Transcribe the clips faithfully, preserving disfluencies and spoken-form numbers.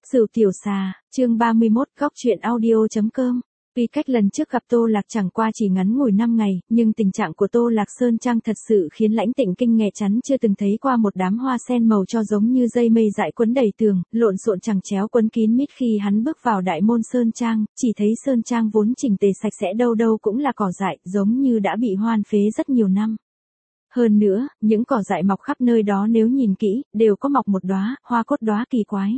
Sửu tiểu xà, chương ba mươi mốt, góc truyện audio.com. Tuy cách lần trước gặp Tô Lạc chẳng qua chỉ ngắn ngủi năm ngày, nhưng tình trạng của Tô Lạc Sơn Trang thật sự khiến Lãnh Tịnh kinh nghẹt chắn chưa từng thấy qua một đám hoa sen màu cho giống như dây mây dại quấn đầy tường, lộn xộn chằng chéo quấn kín mít khi hắn bước vào đại môn Sơn Trang, chỉ thấy Sơn Trang vốn chỉnh tề sạch sẽ đâu đâu cũng là cỏ dại, giống như đã bị hoan phế rất nhiều năm. Hơn nữa, những cỏ dại mọc khắp nơi đó nếu nhìn kỹ, đều có mọc một đóa, hoa cốt đóa kỳ quái.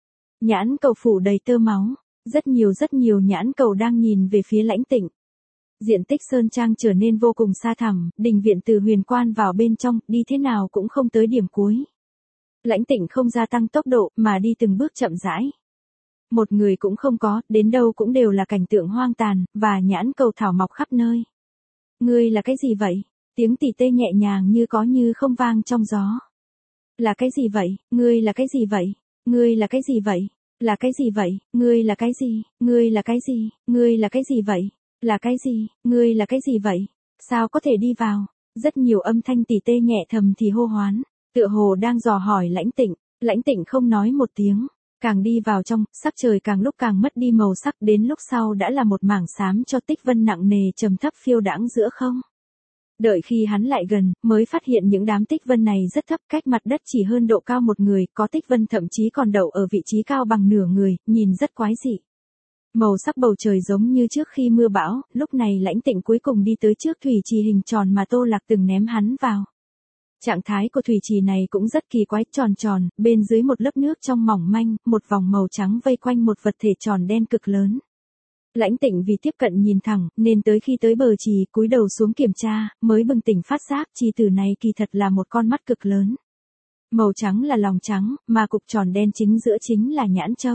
Nhãn cầu phủ đầy tơ máu, rất nhiều rất nhiều nhãn cầu đang nhìn về phía Lãnh Tịnh. Diện tích Sơn Trang trở nên vô cùng xa thẳm, đình viện từ huyền quan vào bên trong, đi thế nào cũng không tới điểm cuối. Lãnh Tịnh không gia tăng tốc độ, mà đi từng bước chậm rãi. Một người cũng không có, đến đâu cũng đều là cảnh tượng hoang tàn, và nhãn cầu thảo mọc khắp nơi. Ngươi là cái gì vậy? Tiếng tỉ tê nhẹ nhàng như có như không vang trong gió. Là cái gì vậy? Ngươi là cái gì vậy? Ngươi là cái gì vậy? Là cái gì vậy? Ngươi là cái gì? Ngươi là cái gì? Ngươi là cái gì vậy? Là cái gì? Ngươi là cái gì vậy? Sao có thể đi vào? Rất nhiều âm thanh tỉ tê nhẹ thầm thì hô hoán, tựa hồ đang dò hỏi Lãnh Tịnh. Lãnh Tịnh không nói một tiếng, càng đi vào trong, sắc trời càng lúc càng mất đi màu sắc, đến lúc sau đã là một mảng xám cho tích vân nặng nề trầm thấp phiêu đãng giữa không. Đợi khi hắn lại gần, mới phát hiện những đám tích vân này rất thấp, cách mặt đất chỉ hơn độ cao một người, có tích vân thậm chí còn đậu ở vị trí cao bằng nửa người, nhìn rất quái dị. Màu sắc bầu trời giống như trước khi mưa bão, lúc này Lãnh Tịnh cuối cùng đi tới trước thủy trì hình tròn mà Tô Lạc từng ném hắn vào. Trạng thái của thủy trì này cũng rất kỳ quái, tròn tròn, bên dưới một lớp nước trong mỏng manh, một vòng màu trắng vây quanh một vật thể tròn đen cực lớn. Lãnh Tịnh vì tiếp cận nhìn thẳng, nên tới khi tới bờ trì, cúi đầu xuống kiểm tra, mới bừng tỉnh phát giác, trì tử này kỳ thật là một con mắt cực lớn. Màu trắng là lòng trắng, mà cục tròn đen chính giữa chính là nhãn châu.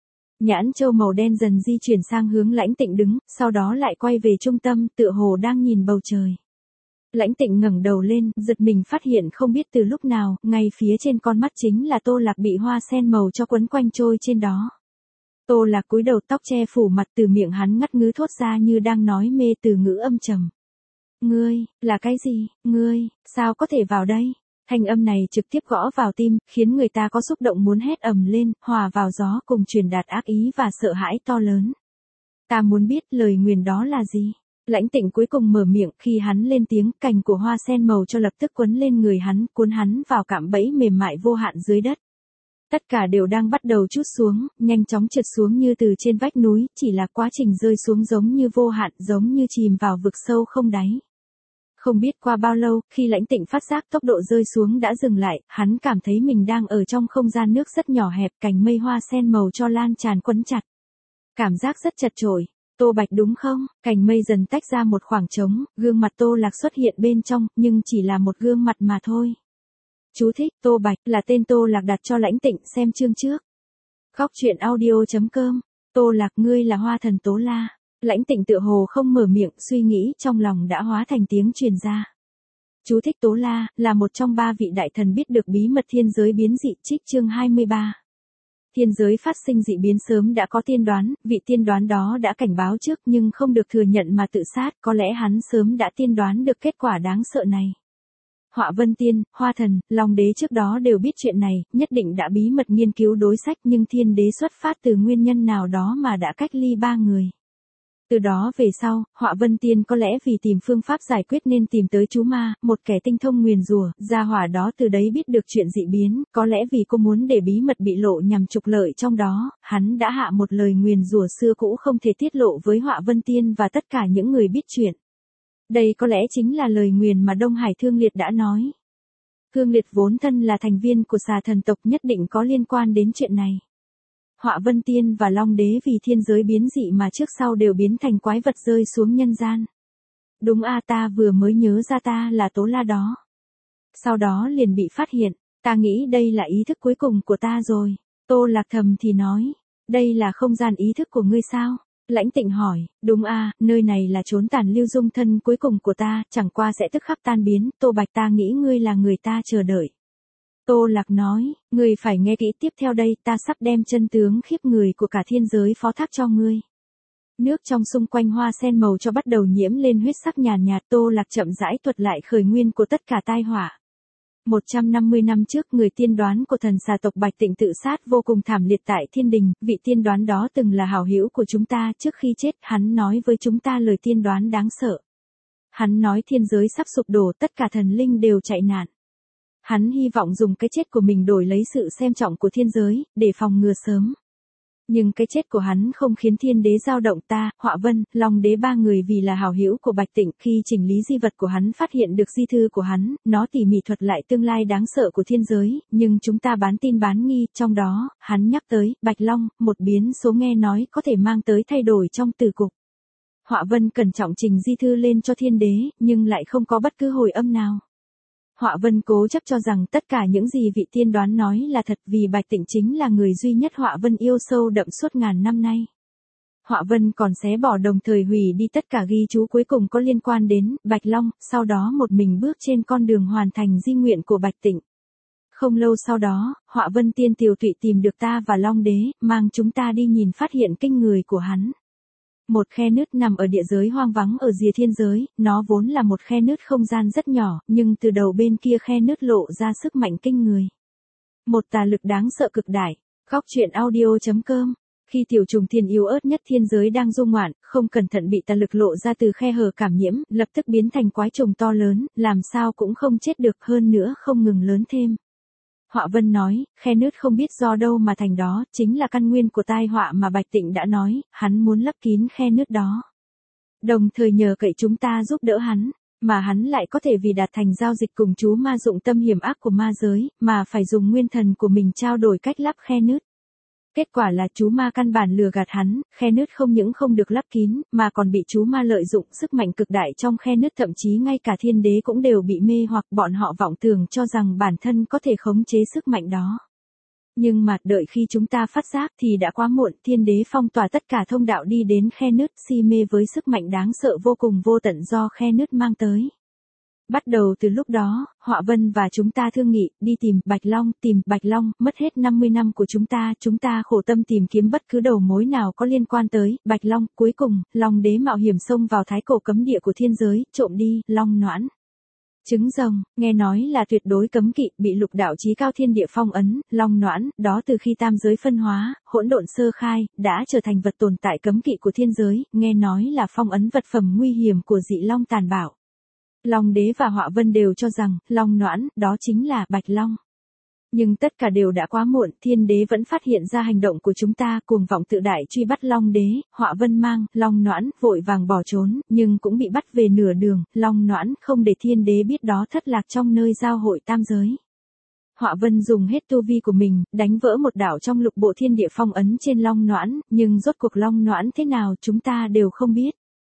Nhãn châu màu đen dần di chuyển sang hướng Lãnh Tịnh đứng, sau đó lại quay về trung tâm, tựa hồ đang nhìn bầu trời. Lãnh Tịnh ngẩng đầu lên, giật mình phát hiện không biết từ lúc nào, ngay phía trên con mắt chính là Tô Lạc bị hoa sen màu cho quấn quanh trôi trên đó. Tô Lạc cúi đầu, tóc che phủ mặt, từ miệng hắn ngắt ngứ thốt ra như đang nói mê từ ngữ âm trầm. Ngươi, là cái gì? Ngươi, sao có thể vào đây? Thanh âm này trực tiếp gõ vào tim, khiến người ta có xúc động muốn hét ầm lên, hòa vào gió cùng truyền đạt ác ý và sợ hãi to lớn. Ta muốn biết lời nguyền đó là gì? Lãnh Tịnh cuối cùng mở miệng, khi hắn lên tiếng, cành của hoa sen màu cho lập tức quấn lên người hắn, cuốn hắn vào cạm bẫy mềm mại vô hạn dưới đất. Tất cả đều đang bắt đầu trút xuống, nhanh chóng trượt xuống như từ trên vách núi, chỉ là quá trình rơi xuống giống như vô hạn, giống như chìm vào vực sâu không đáy. Không biết qua bao lâu, khi Lãnh Tịnh phát giác tốc độ rơi xuống đã dừng lại, hắn cảm thấy mình đang ở trong không gian nước rất nhỏ hẹp, cành mây hoa sen màu cho lan tràn quấn chặt. Cảm giác rất chật chội. Tô Bạch đúng không? Cành mây dần tách ra một khoảng trống, gương mặt Tô Lạc xuất hiện bên trong, nhưng chỉ là một gương mặt mà thôi. Chú thích, Tô Bạch là tên Tô Lạc đặt cho Lãnh Tịnh, xem chương trước. Góc truyện audio.com. Tô Lạc, ngươi là hoa thần Tố La. Lãnh Tịnh tựa hồ không mở miệng, suy nghĩ trong lòng đã hóa thành tiếng truyền ra. Chú thích, Tố La là một trong ba vị đại thần biết được bí mật thiên giới biến dị, trích chương hai mươi ba. Thiên giới phát sinh dị biến sớm đã có tiên đoán, vị tiên đoán đó đã cảnh báo trước nhưng không được thừa nhận mà tự sát, có lẽ hắn sớm đã tiên đoán được kết quả đáng sợ này. Họa Vân Tiên, Hoa Thần, Long Đế trước đó đều biết chuyện này, nhất định đã bí mật nghiên cứu đối sách, nhưng Thiên Đế xuất phát từ nguyên nhân nào đó mà đã cách ly ba người. Từ đó về sau, Họa Vân Tiên có lẽ vì tìm phương pháp giải quyết nên tìm tới chú ma, một kẻ tinh thông nguyền rủa, gia hỏa đó từ đấy biết được chuyện dị biến, có lẽ vì cô muốn để bí mật bị lộ nhằm trục lợi trong đó, hắn đã hạ một lời nguyền rủa xưa cũ không thể tiết lộ với Họa Vân Tiên và tất cả những người biết chuyện. Đây có lẽ chính là lời nguyền mà Đông Hải Thương Liệt đã nói. Thương Liệt vốn thân là thành viên của xà thần tộc, nhất định có liên quan đến chuyện này. Họa Vân Tiên và Long Đế vì thiên giới biến dị mà trước sau đều biến thành quái vật rơi xuống nhân gian. Đúng a, ta vừa mới nhớ ra ta là Tố La đó. Sau đó liền bị phát hiện, ta nghĩ đây là ý thức cuối cùng của ta rồi. Tô Lạc thầm thì nói, đây là không gian ý thức của ngươi sao? Lãnh Tịnh hỏi, đúng a, nơi này là chốn tàn lưu dung thân cuối cùng của ta, chẳng qua sẽ tức khắc tan biến, Tô Bạch, ta nghĩ ngươi là người ta chờ đợi. Tô Lạc nói, ngươi phải nghe kỹ, tiếp theo đây ta sắp đem chân tướng khiếp người của cả thiên giới phó thác cho ngươi. Nước trong xung quanh hoa sen màu cho bắt đầu nhiễm lên huyết sắc nhàn nhạt, Tô Lạc chậm rãi thuật lại khởi nguyên của tất cả tai họa. một trăm năm mươi năm trước, người tiên đoán của thần xà tộc Bạch Tịnh tự sát vô cùng thảm liệt tại thiên đình, vị tiên đoán đó từng là hảo hữu của chúng ta, trước khi chết, hắn nói với chúng ta lời tiên đoán đáng sợ. Hắn nói thiên giới sắp sụp đổ, tất cả thần linh đều chạy nạn. Hắn hy vọng dùng cái chết của mình đổi lấy sự xem trọng của thiên giới, để phòng ngừa sớm. Nhưng cái chết của hắn không khiến thiên đế dao động. Ta, Họa Vân, Long đế ba người vì là hảo hữu của Bạch Tịnh, khi chỉnh lý di vật của hắn phát hiện được di thư của hắn, nó tỉ mỉ thuật lại tương lai đáng sợ của thiên giới, nhưng chúng ta bán tin bán nghi, trong đó, hắn nhắc tới, Bạch Long, một biến số nghe nói có thể mang tới thay đổi trong tử cục. Họa Vân cẩn trọng trình di thư lên cho thiên đế, nhưng lại không có bất cứ hồi âm nào. Họa Vân cố chấp cho rằng tất cả những gì vị tiên đoán nói là thật, vì Bạch Tịnh chính là người duy nhất Họa Vân yêu sâu đậm suốt ngàn năm nay. Họa Vân còn xé bỏ đồng thời hủy đi tất cả ghi chú cuối cùng có liên quan đến Bạch Long, sau đó một mình bước trên con đường hoàn thành di nguyện của Bạch Tịnh. Không lâu sau đó, Họa Vân tiên tiều tụy tìm được ta và Long đế, mang chúng ta đi nhìn phát hiện kinh người của hắn. Một khe nứt nằm ở địa giới hoang vắng ở rìa thiên giới, nó vốn là một khe nứt không gian rất nhỏ, nhưng từ đầu bên kia khe nứt lộ ra sức mạnh kinh người. Một tà lực đáng sợ cực đại. Góc truyện audio chấm com. Khi tiểu trùng thiên yếu ớt nhất thiên giới đang du ngoạn, không cẩn thận bị tà lực lộ ra từ khe hở cảm nhiễm, lập tức biến thành quái trùng to lớn, làm sao cũng không chết được, hơn nữa không ngừng lớn thêm. Họa Vân nói, khe nứt không biết do đâu mà thành đó, chính là căn nguyên của tai họa mà Bạch Tịnh đã nói, hắn muốn lấp kín khe nứt đó. Đồng thời nhờ cậy chúng ta giúp đỡ hắn, mà hắn lại có thể vì đạt thành giao dịch cùng chú ma dụng tâm hiểm ác của ma giới, mà phải dùng nguyên thần của mình trao đổi cách lắp khe nứt. Kết quả là chú ma căn bản lừa gạt hắn, khe nứt không những không được lấp kín, mà còn bị chú ma lợi dụng sức mạnh cực đại trong khe nứt, thậm chí ngay cả thiên đế cũng đều bị mê hoặc, bọn họ vọng tưởng cho rằng bản thân có thể khống chế sức mạnh đó. Nhưng mà đợi khi chúng ta phát giác thì đã quá muộn, thiên đế phong tỏa tất cả thông đạo đi đến khe nứt, si mê với sức mạnh đáng sợ vô cùng vô tận do khe nứt mang tới. Bắt đầu từ lúc đó, Họa Vân và chúng ta thương nghị, đi tìm Bạch Long, tìm Bạch Long, mất hết năm mươi năm của chúng ta, chúng ta khổ tâm tìm kiếm bất cứ đầu mối nào có liên quan tới Bạch Long, cuối cùng, Long đế mạo hiểm xông vào thái cổ cấm địa của thiên giới, trộm đi Long noãn. Trứng rồng, nghe nói là tuyệt đối cấm kỵ, bị lục đạo chí cao thiên địa phong ấn, Long noãn, đó từ khi tam giới phân hóa, hỗn độn sơ khai, đã trở thành vật tồn tại cấm kỵ của thiên giới, nghe nói là phong ấn vật phẩm nguy hiểm của dị long tàn bạo. Long đế và Họa Vân đều cho rằng, Long noãn, đó chính là Bạch Long. Nhưng tất cả đều đã quá muộn, thiên đế vẫn phát hiện ra hành động của chúng ta, cuồng vọng tự đại truy bắt Long đế, Họa Vân mang, Long noãn, vội vàng bỏ trốn, nhưng cũng bị bắt về nửa đường, Long noãn không để thiên đế biết đó thất lạc trong nơi giao hội tam giới. Họa Vân dùng hết tu vi của mình, đánh vỡ một đạo trong lục bộ thiên địa phong ấn trên Long noãn, nhưng rốt cuộc Long noãn thế nào chúng ta đều không biết.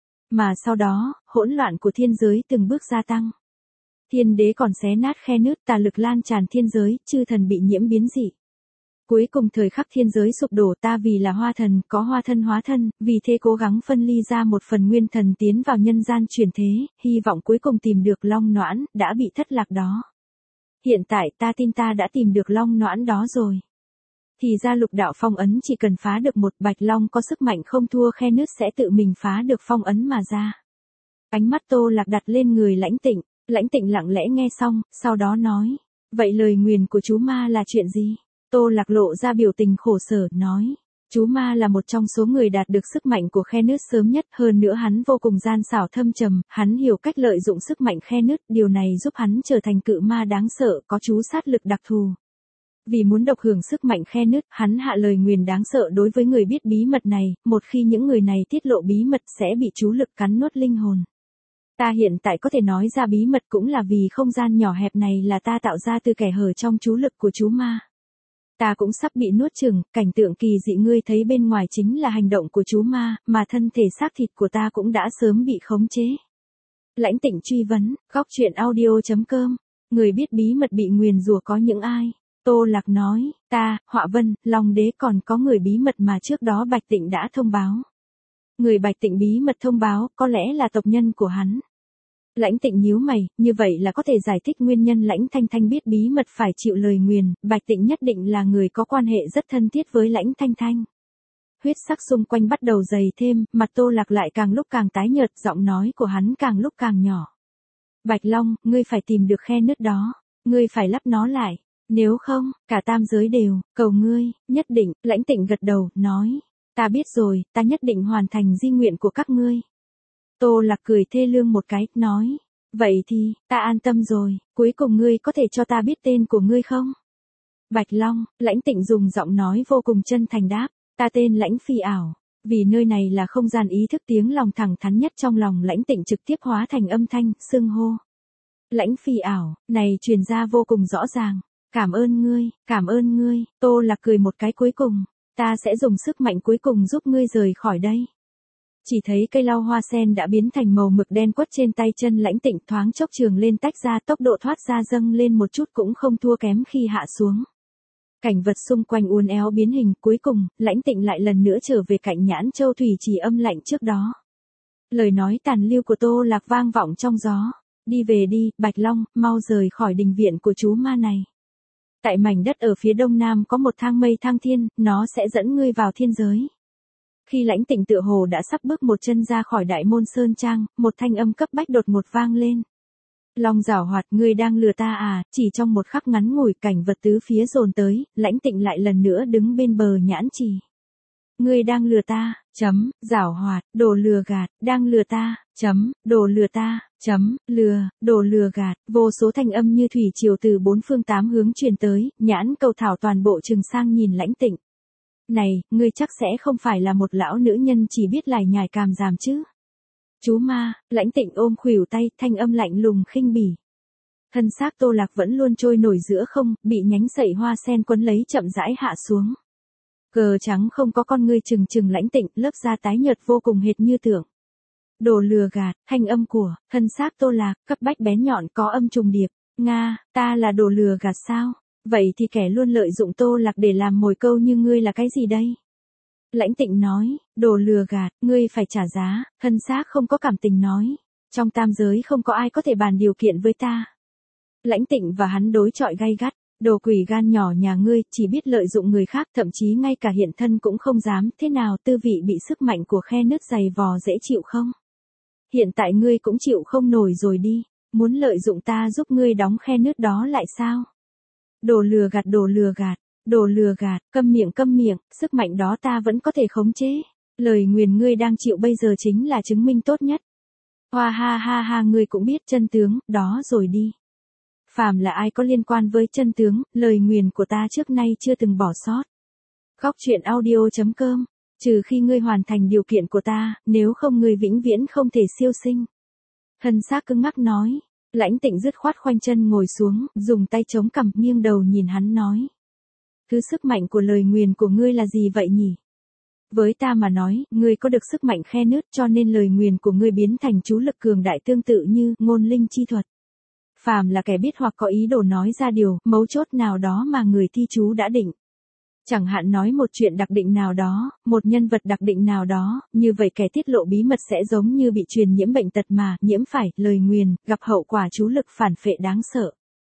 Mà sau đó, hỗn loạn của thiên giới từng bước gia tăng. Thiên đế còn xé nát khe nứt, tà lực lan tràn thiên giới, chư thần bị nhiễm biến dị. Cuối cùng thời khắc thiên giới sụp đổ, ta vì là hoa thần, có hoa thân hóa thân, vì thế cố gắng phân ly ra một phần nguyên thần tiến vào nhân gian chuyển thế, hy vọng cuối cùng tìm được Long noãn, đã bị thất lạc đó. Hiện tại ta tin ta đã tìm được Long noãn đó rồi. Thì ra lục đạo phong ấn chỉ cần phá được một, Bạch Long có sức mạnh không thua khe nứt sẽ tự mình phá được phong ấn mà ra. Ánh mắt Tô Lạc đặt lên người Lãnh Tịnh, Lãnh Tịnh lặng lẽ nghe xong, sau đó nói, vậy lời nguyền của chú ma là chuyện gì? Tô Lạc lộ ra biểu tình khổ sở, nói, chú ma là một trong số người đạt được sức mạnh của khe nứt sớm nhất, hơn nữa hắn vô cùng gian xảo thâm trầm, hắn hiểu cách lợi dụng sức mạnh khe nứt, điều này giúp hắn trở thành cự ma đáng sợ, có chú sát lực đặc thù. Vì muốn độc hưởng sức mạnh khe nứt, hắn hạ lời nguyền đáng sợ đối với người biết bí mật này, một khi những người này tiết lộ bí mật sẽ bị chú lực cắn nuốt linh hồn. Ta hiện tại có thể nói ra bí mật cũng là vì không gian nhỏ hẹp này là ta tạo ra từ kẻ hở trong chú lực của chú ma. Ta cũng sắp bị nuốt chửng, cảnh tượng kỳ dị ngươi thấy bên ngoài chính là hành động của chú ma, mà thân thể xác thịt của ta cũng đã sớm bị khống chế. Lãnh Tịnh truy vấn, góc truyện audio chấm com, người biết bí mật bị nguyền rủa có những ai? Tô Lạc nói, ta, Họa Vân, Long đế, còn có người bí mật mà trước đó Bạch Tịnh đã thông báo. Người Bạch Tịnh bí mật thông báo, có lẽ là tộc nhân của hắn. Lãnh Tịnh nhíu mày, như vậy là có thể giải thích nguyên nhân Lãnh Thanh Thanh biết bí mật phải chịu lời nguyền, Bạch Tịnh nhất định là người có quan hệ rất thân thiết với Lãnh Thanh Thanh. Huyết sắc xung quanh bắt đầu dày thêm, mặt Tô Lạc lại càng lúc càng tái nhợt, giọng nói của hắn càng lúc càng nhỏ. Bạch Long, ngươi phải tìm được khe nứt đó. Ngươi phải lắp nó lại. Nếu không, cả tam giới đều, cầu ngươi, nhất định, Lãnh Tịnh gật đầu, nói. Ta biết rồi, ta nhất định hoàn thành di nguyện của các ngươi. Tô Lạc cười thê lương một cái, nói. Vậy thì, ta an tâm rồi, cuối cùng ngươi có thể cho ta biết tên của ngươi không? Bạch Long, Lãnh Tịnh dùng giọng nói vô cùng chân thành đáp. Ta tên Lãnh Phi Ảo. Vì nơi này là không gian ý thức, tiếng lòng thẳng thắn nhất trong lòng Lãnh Tịnh trực tiếp hóa thành âm thanh, xưng hô. Lãnh Phi Ảo, này truyền ra vô cùng rõ ràng. Cảm ơn ngươi, cảm ơn ngươi, Tô Lạc cười một cái cuối cùng. Ta sẽ dùng sức mạnh cuối cùng giúp ngươi rời khỏi đây. Chỉ thấy cây lau hoa sen đã biến thành màu mực đen quất trên tay chân Lãnh Tịnh, thoáng chốc trường lên tách ra, tốc độ thoát ra dâng lên một chút cũng không thua kém khi hạ xuống. Cảnh vật xung quanh uốn éo biến hình, cuối cùng, Lãnh Tịnh lại lần nữa trở về cạnh Nhãn Châu thủy trì âm lạnh trước đó. Lời nói tàn lưu của Tô Lạc vang vọng trong gió. Đi về đi, Bạch Long, mau rời khỏi đình viện của chú ma này. Tại mảnh đất ở phía đông nam có một thang mây thang thiên, nó sẽ dẫn ngươi vào thiên giới. Khi Lãnh Tịnh tựa hồ đã sắp bước một chân ra khỏi đại môn sơn trang, một thanh âm cấp bách đột ngột vang lên. Long giảo hoạt, ngươi đang lừa ta à? Chỉ trong một khắc ngắn ngủi, cảnh vật tứ phía dồn tới, Lãnh Tịnh lại lần nữa đứng bên bờ nhãn trì. Ngươi đang lừa ta, chấm, giảo hoạt, đồ lừa gạt, đang lừa ta, chấm, đồ lừa ta, chấm, lừa, đồ lừa gạt, vô số thanh âm như thủy triều từ bốn phương tám hướng truyền tới, Nhãn Cầu Thảo toàn bộ trừng sang nhìn Lãnh Tịnh. Này, ngươi chắc sẽ không phải là một lão nữ nhân chỉ biết lải nhải càm ràm chứ? Chú ma, Lãnh Tịnh ôm khuỷu tay, thanh âm lạnh lùng khinh bỉ. Thân xác Tô Lạc vẫn luôn trôi nổi giữa không, bị nhánh sậy hoa sen quấn lấy chậm rãi hạ xuống. Cờ trắng không có con ngươi trừng trừng Lãnh Tịnh, lớp da tái nhợt vô cùng hệt như tưởng. Đồ lừa gạt, thanh âm của, thân xác Tô Lạc, cấp bách bén nhọn có âm trùng điệp. Nga, ta là đồ lừa gạt sao? Vậy thì kẻ luôn lợi dụng Tô Lạc để làm mồi câu như ngươi là cái gì đây? Lãnh Tịnh nói, đồ lừa gạt, ngươi phải trả giá, thân xác không có cảm tình nói. Trong tam giới không có ai có thể bàn điều kiện với ta. Lãnh Tịnh và hắn đối chọi gay gắt, đồ quỷ gan nhỏ nhà ngươi, chỉ biết lợi dụng người khác, thậm chí ngay cả hiện thân cũng không dám, thế nào tư vị bị sức mạnh của khe nứt dày vò dễ chịu không? Hiện tại ngươi cũng chịu không nổi rồi đi, muốn lợi dụng ta giúp ngươi đóng khe nứt đó lại sao? Đồ lừa gạt, đồ lừa gạt. Đồ lừa gạt, câm miệng câm miệng, sức mạnh đó ta vẫn có thể khống chế. Lời nguyền ngươi đang chịu bây giờ chính là chứng minh tốt nhất. Hoa ha ha ha, ngươi cũng biết chân tướng, đó rồi đi. Phàm là ai có liên quan với chân tướng, lời nguyền của ta trước nay chưa từng bỏ sót. Góc truyện audio chấm com, trừ khi ngươi hoàn thành điều kiện của ta, nếu không ngươi vĩnh viễn không thể siêu sinh. Thân xác cứng ngắc nói. Lãnh Tịnh dứt khoát khoanh chân ngồi xuống, dùng tay chống cằm, nghiêng đầu nhìn hắn nói. Thứ sức mạnh của lời nguyền của ngươi là gì vậy nhỉ? Với ta mà nói, ngươi có được sức mạnh khe nứt, cho nên lời nguyền của ngươi biến thành chú lực cường đại tương tự như ngôn linh chi thuật. Phàm là kẻ biết hoặc có ý đồ nói ra điều mấu chốt nào đó mà người thi chú đã định. Chẳng hạn nói một chuyện đặc định nào đó, một nhân vật đặc định nào đó, như vậy kẻ tiết lộ bí mật sẽ giống như bị truyền nhiễm bệnh tật mà, nhiễm phải, lời nguyền, gặp hậu quả chú lực phản phệ đáng sợ.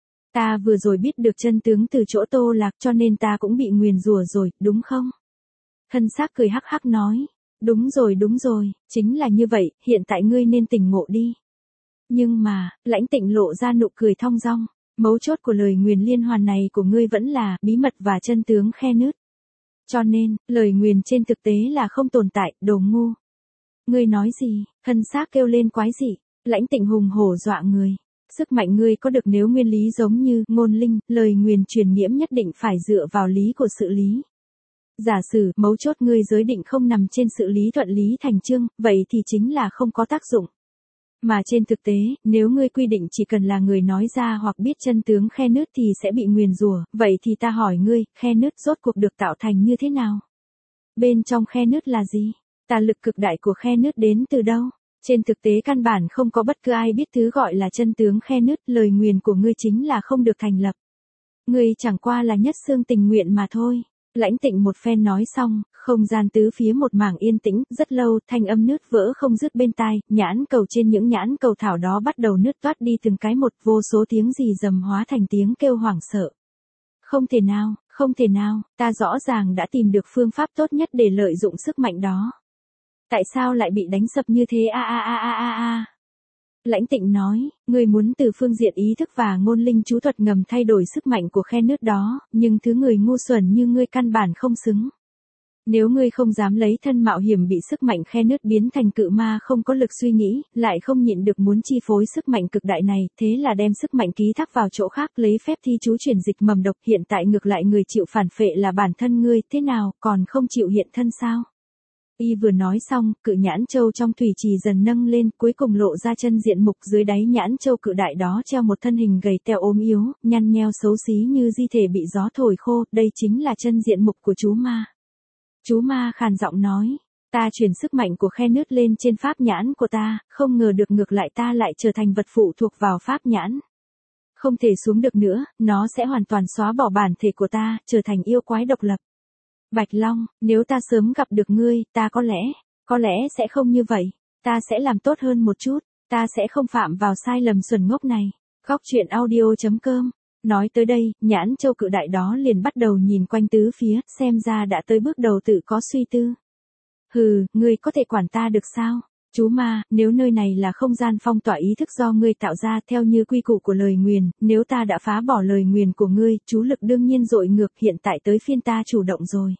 Ta vừa rồi biết được chân tướng từ chỗ Tô Lạc, cho nên ta cũng bị nguyền rủa rồi, đúng không? Thân xác cười hắc hắc nói. Đúng rồi đúng rồi, chính là như vậy, hiện tại ngươi nên tỉnh ngộ đi. Nhưng mà, Lãnh Tịnh lộ ra nụ cười thong dong. Mấu chốt của lời nguyền liên hoàn này của ngươi vẫn là bí mật và chân tướng khe nứt. Cho nên, lời nguyền trên thực tế là không tồn tại, đồ ngu. Ngươi nói gì? Thân xác kêu lên quái dị. Lãnh Tịnh hùng hổ dọa người. Sức mạnh ngươi có được nếu nguyên lý giống như ngôn linh, lời nguyền truyền nhiễm nhất định phải dựa vào lý của sự lý. Giả sử mấu chốt ngươi giới định không nằm trên sự lý thuận lý thành chương, vậy thì chính là không có tác dụng. Mà trên thực tế, nếu ngươi quy định chỉ cần là người nói ra hoặc biết chân tướng khe nứt thì sẽ bị nguyền rủa, vậy thì ta hỏi ngươi, khe nứt rốt cuộc được tạo thành như thế nào? Bên trong khe nứt là gì? Tà lực cực đại của khe nứt đến từ đâu? Trên thực tế căn bản không có bất cứ ai biết thứ gọi là chân tướng khe nứt, lời nguyền của ngươi chính là không được thành lập. Ngươi chẳng qua là nhất xương tình nguyện mà thôi. Lãnh Tịnh một phen nói xong, không gian tứ phía một mảng yên tĩnh, rất lâu, thanh âm nứt vỡ không dứt bên tai, nhãn cầu trên những nhãn cầu thảo đó bắt đầu nứt toát đi từng cái một, vô số tiếng rì rầm hóa thành tiếng kêu hoảng sợ. Không thể nào, không thể nào, ta rõ ràng đã tìm được phương pháp tốt nhất để lợi dụng sức mạnh đó. Tại sao lại bị đánh sập như thế a a a a a a? Lãnh Tịnh nói, ngươi muốn từ phương diện ý thức và ngôn linh chú thuật ngầm thay đổi sức mạnh của khe nứt đó, nhưng thứ người ngu xuẩn như ngươi căn bản không xứng. Nếu ngươi không dám lấy thân mạo hiểm bị sức mạnh khe nứt biến thành cự ma không có lực suy nghĩ, lại không nhịn được muốn chi phối sức mạnh cực đại này, thế là đem sức mạnh ký thác vào chỗ khác lấy phép thi chú chuyển dịch mầm độc, hiện tại ngược lại người chịu phản phệ là bản thân ngươi, thế nào, còn không chịu hiện thân sao? Y vừa nói xong, cự nhãn châu trong thủy trì dần nâng lên, cuối cùng lộ ra chân diện mục, dưới đáy nhãn châu cự đại đó treo một thân hình gầy teo ốm yếu, nhăn nheo xấu xí như di thể bị gió thổi khô, đây chính là chân diện mục của chú ma. Chú ma khàn giọng nói, ta chuyển sức mạnh của khe nứt lên trên pháp nhãn của ta, không ngờ được ngược lại ta lại trở thành vật phụ thuộc vào pháp nhãn. Không thể xuống được nữa, nó sẽ hoàn toàn xóa bỏ bản thể của ta, trở thành yêu quái độc lập. Bạch Long, nếu ta sớm gặp được ngươi, ta có lẽ, có lẽ sẽ không như vậy. Ta sẽ làm tốt hơn một chút, ta sẽ không phạm vào sai lầm xuẩn ngốc này. Góc truyện audio chấm com. Nói tới đây, nhãn châu cự đại đó liền bắt đầu nhìn quanh tứ phía, xem ra đã tới bước đầu tự có suy tư. Hừ, ngươi có thể quản ta được sao? Chú ma, nếu nơi này là không gian phong tỏa ý thức do ngươi tạo ra theo như quy củ của lời nguyền, nếu ta đã phá bỏ lời nguyền của ngươi, chú lực đương nhiên dội ngược, hiện tại tới phiên ta chủ động rồi.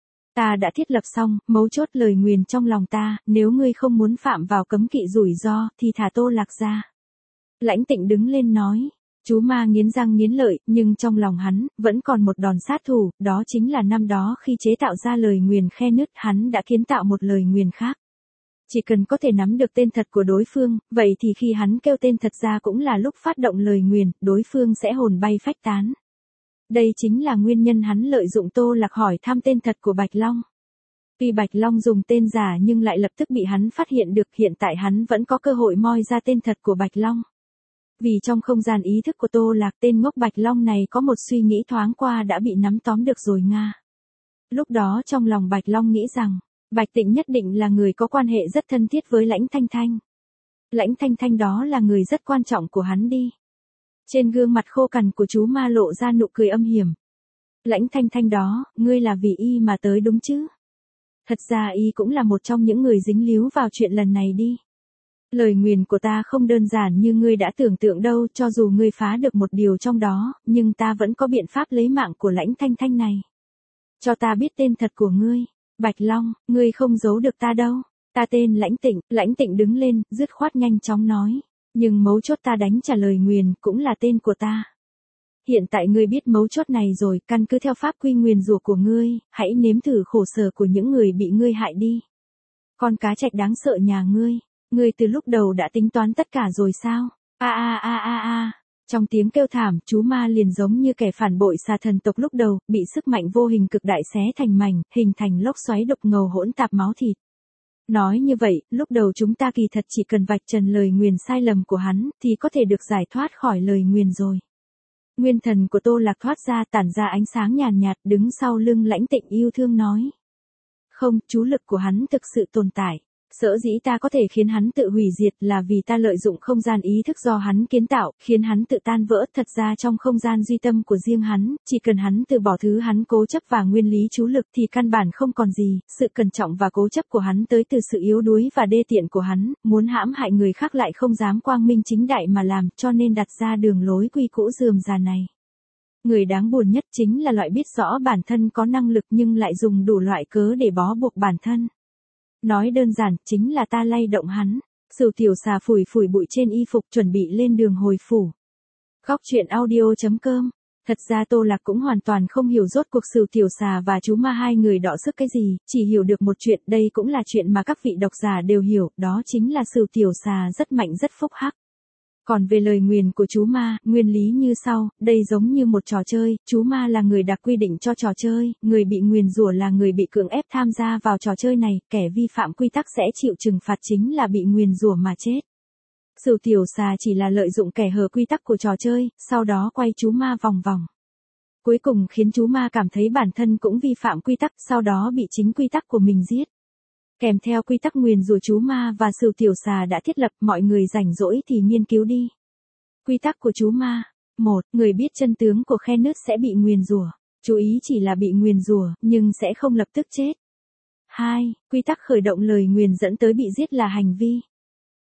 Ta đã thiết lập xong, mấu chốt lời nguyền trong lòng ta, nếu ngươi không muốn phạm vào cấm kỵ rủi ro, thì thả Tô Lạc ra. Lãnh Tịnh đứng lên nói. Chú ma nghiến răng nghiến lợi, nhưng trong lòng hắn, vẫn còn một đòn sát thủ, đó chính là năm đó khi chế tạo ra lời nguyền khe nứt, hắn đã kiến tạo một lời nguyền khác. Chỉ cần có thể nắm được tên thật của đối phương, vậy thì khi hắn kêu tên thật ra cũng là lúc phát động lời nguyền, đối phương sẽ hồn bay phách tán. Đây chính là nguyên nhân hắn lợi dụng Tô Lạc hỏi thăm tên thật của Bạch Long. Tuy Bạch Long dùng tên giả nhưng lại lập tức bị hắn phát hiện được, hiện tại hắn vẫn có cơ hội moi ra tên thật của Bạch Long. Vì trong không gian ý thức của Tô Lạc, tên ngốc Bạch Long này có một suy nghĩ thoáng qua đã bị nắm tóm được rồi Nga. Lúc đó trong lòng Bạch Long nghĩ rằng, Bạch Tịnh nhất định là người có quan hệ rất thân thiết với Lãnh Thanh Thanh. Lãnh Thanh Thanh đó là người rất quan trọng của hắn đi. Trên gương mặt khô cằn của chú ma lộ ra nụ cười âm hiểm. Lãnh Thanh Thanh đó, ngươi là vì y mà tới đúng chứ? Thật ra y cũng là một trong những người dính líu vào chuyện lần này đi. Lời nguyền của ta không đơn giản như ngươi đã tưởng tượng đâu, cho dù ngươi phá được một điều trong đó, nhưng ta vẫn có biện pháp lấy mạng của Lãnh Thanh Thanh này. Cho ta biết tên thật của ngươi, Bạch Long, ngươi không giấu được ta đâu. Ta tên Lãnh Tịnh. Lãnh Tịnh đứng lên, dứt khoát nhanh chóng nói. Nhưng mấu chốt ta đánh trả lời nguyền, cũng là tên của ta. Hiện tại ngươi biết mấu chốt này rồi, căn cứ theo pháp quy nguyền rủa của ngươi, hãy nếm thử khổ sở của những người bị ngươi hại đi. Con cá trạch đáng sợ nhà ngươi. Ngươi từ lúc đầu đã tính toán tất cả rồi sao? A a a a a. Trong tiếng kêu thảm, chú ma liền giống như kẻ phản bội xà thần tộc lúc đầu, bị sức mạnh vô hình cực đại xé thành mảnh, hình thành lốc xoáy đục ngầu hỗn tạp máu thịt. Nói như vậy, lúc đầu chúng ta kỳ thật chỉ cần vạch trần lời nguyền sai lầm của hắn, thì có thể được giải thoát khỏi lời nguyền rồi. Nguyên thần của Tô Lạc thoát ra, tản ra ánh sáng nhàn nhạt, đứng sau lưng Lãnh Tịnh yêu thương nói. Không, chú lực của hắn thực sự tồn tại. Sở dĩ ta có thể khiến hắn tự hủy diệt là vì ta lợi dụng không gian ý thức do hắn kiến tạo, khiến hắn tự tan vỡ. Thật ra trong không gian duy tâm của riêng hắn, chỉ cần hắn từ bỏ thứ hắn cố chấp và nguyên lý chú lực thì căn bản không còn gì. Sự cẩn trọng và cố chấp của hắn tới từ sự yếu đuối và đê tiện của hắn, muốn hãm hại người khác lại không dám quang minh chính đại mà làm, cho nên đặt ra đường lối quy cũ rườm rà này. Người đáng buồn nhất chính là loại biết rõ bản thân có năng lực nhưng lại dùng đủ loại cớ để bó buộc bản thân. Nói đơn giản, chính là ta lay động hắn. Sửu tiểu xà phủi phủi bụi trên y phục chuẩn bị lên đường hồi phủ. Góc truyện audio chấm com. Thật ra Tô Lạc cũng hoàn toàn không hiểu rốt cuộc Sửu tiểu xà và chú ma hai người đọ sức cái gì, chỉ hiểu được một chuyện, đây cũng là chuyện mà các vị độc giả đều hiểu, đó chính là Sửu tiểu xà rất mạnh rất phúc hắc. Còn về lời nguyền của chú ma, nguyên lý như sau, đây giống như một trò chơi, chú ma là người đặt quy định cho trò chơi, người bị nguyền rủa là người bị cưỡng ép tham gia vào trò chơi này, kẻ vi phạm quy tắc sẽ chịu trừng phạt chính là bị nguyền rủa mà chết. Sửu tiểu xà chỉ là lợi dụng kẻ hở quy tắc của trò chơi, sau đó quay chú ma vòng vòng. Cuối cùng khiến chú ma cảm thấy bản thân cũng vi phạm quy tắc, sau đó bị chính quy tắc của mình giết. Kèm theo quy tắc nguyền rủa chú ma và Sửu tiểu xà đã thiết lập, mọi người rảnh rỗi thì nghiên cứu đi. Quy tắc của chú ma. một. Người biết chân tướng của khe nứt sẽ bị nguyền rủa. Chú ý chỉ là bị nguyền rủa, nhưng sẽ không lập tức chết. hai. Quy tắc khởi động lời nguyền dẫn tới bị giết là hành vi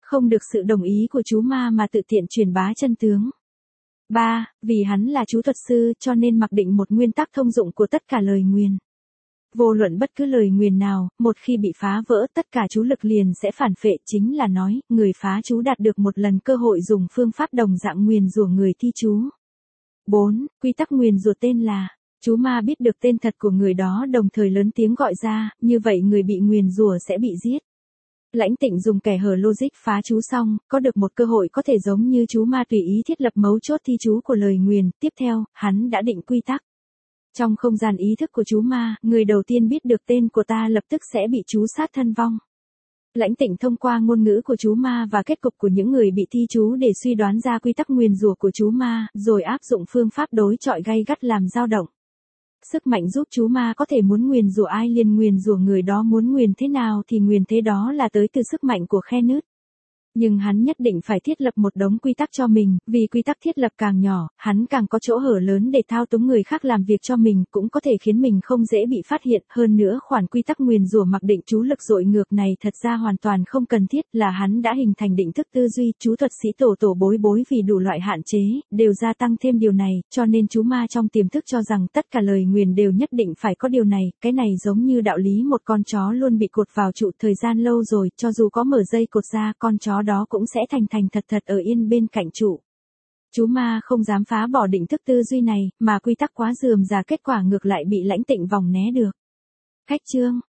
không được sự đồng ý của chú ma mà tự tiện truyền bá chân tướng. ba. Vì hắn là chú thuật sư cho nên mặc định một nguyên tắc thông dụng của tất cả lời nguyền. Vô luận bất cứ lời nguyền nào, một khi bị phá vỡ tất cả chú lực liền sẽ phản phệ, chính là nói, người phá chú đạt được một lần cơ hội dùng phương pháp đồng dạng nguyền rủa người thi chú. bốn. Quy tắc nguyền rủa tên là, chú ma biết được tên thật của người đó đồng thời lớn tiếng gọi ra, như vậy người bị nguyền rủa sẽ bị giết. Lãnh Tịnh dùng kẻ hở logic phá chú xong, có được một cơ hội có thể giống như chú ma tùy ý thiết lập mấu chốt thi chú của lời nguyền, tiếp theo, hắn đã định quy tắc. Trong không gian ý thức của chú ma, người đầu tiên biết được tên của ta lập tức sẽ bị chú sát thân vong. Lãnh Tịnh thông qua ngôn ngữ của chú ma và kết cục của những người bị thi chú để suy đoán ra quy tắc nguyền rủa của chú ma, rồi áp dụng phương pháp đối chọi gay gắt làm dao động. Sức mạnh giúp chú ma có thể muốn nguyền rủa ai liền nguyền rủa người đó, muốn nguyền thế nào thì nguyền thế đó, là tới từ sức mạnh của khe nứt. Nhưng hắn nhất định phải thiết lập một đống quy tắc cho mình, vì quy tắc thiết lập càng nhỏ, hắn càng có chỗ hở lớn để thao túng người khác làm việc cho mình, cũng có thể khiến mình không dễ bị phát hiện. Hơn nữa khoản quy tắc nguyền rủa mặc định chú lực dội ngược này thật ra hoàn toàn không cần thiết, là hắn đã hình thành định thức tư duy. Chú thuật sĩ tổ tổ bối bối vì đủ loại hạn chế, đều gia tăng thêm điều này, cho nên chú ma trong tiềm thức cho rằng tất cả lời nguyền đều nhất định phải có điều này. Cái này giống như đạo lý một con chó luôn bị cột vào trụ thời gian lâu rồi, cho dù có mở dây cột ra, con chó đó cũng sẽ thành thành thật thật ở yên bên cạnh trụ. Chú ma không dám phá bỏ định thức tư duy này, mà quy tắc quá rườm rà, kết quả ngược lại bị Lãnh Tịnh vòng né được. Cách chương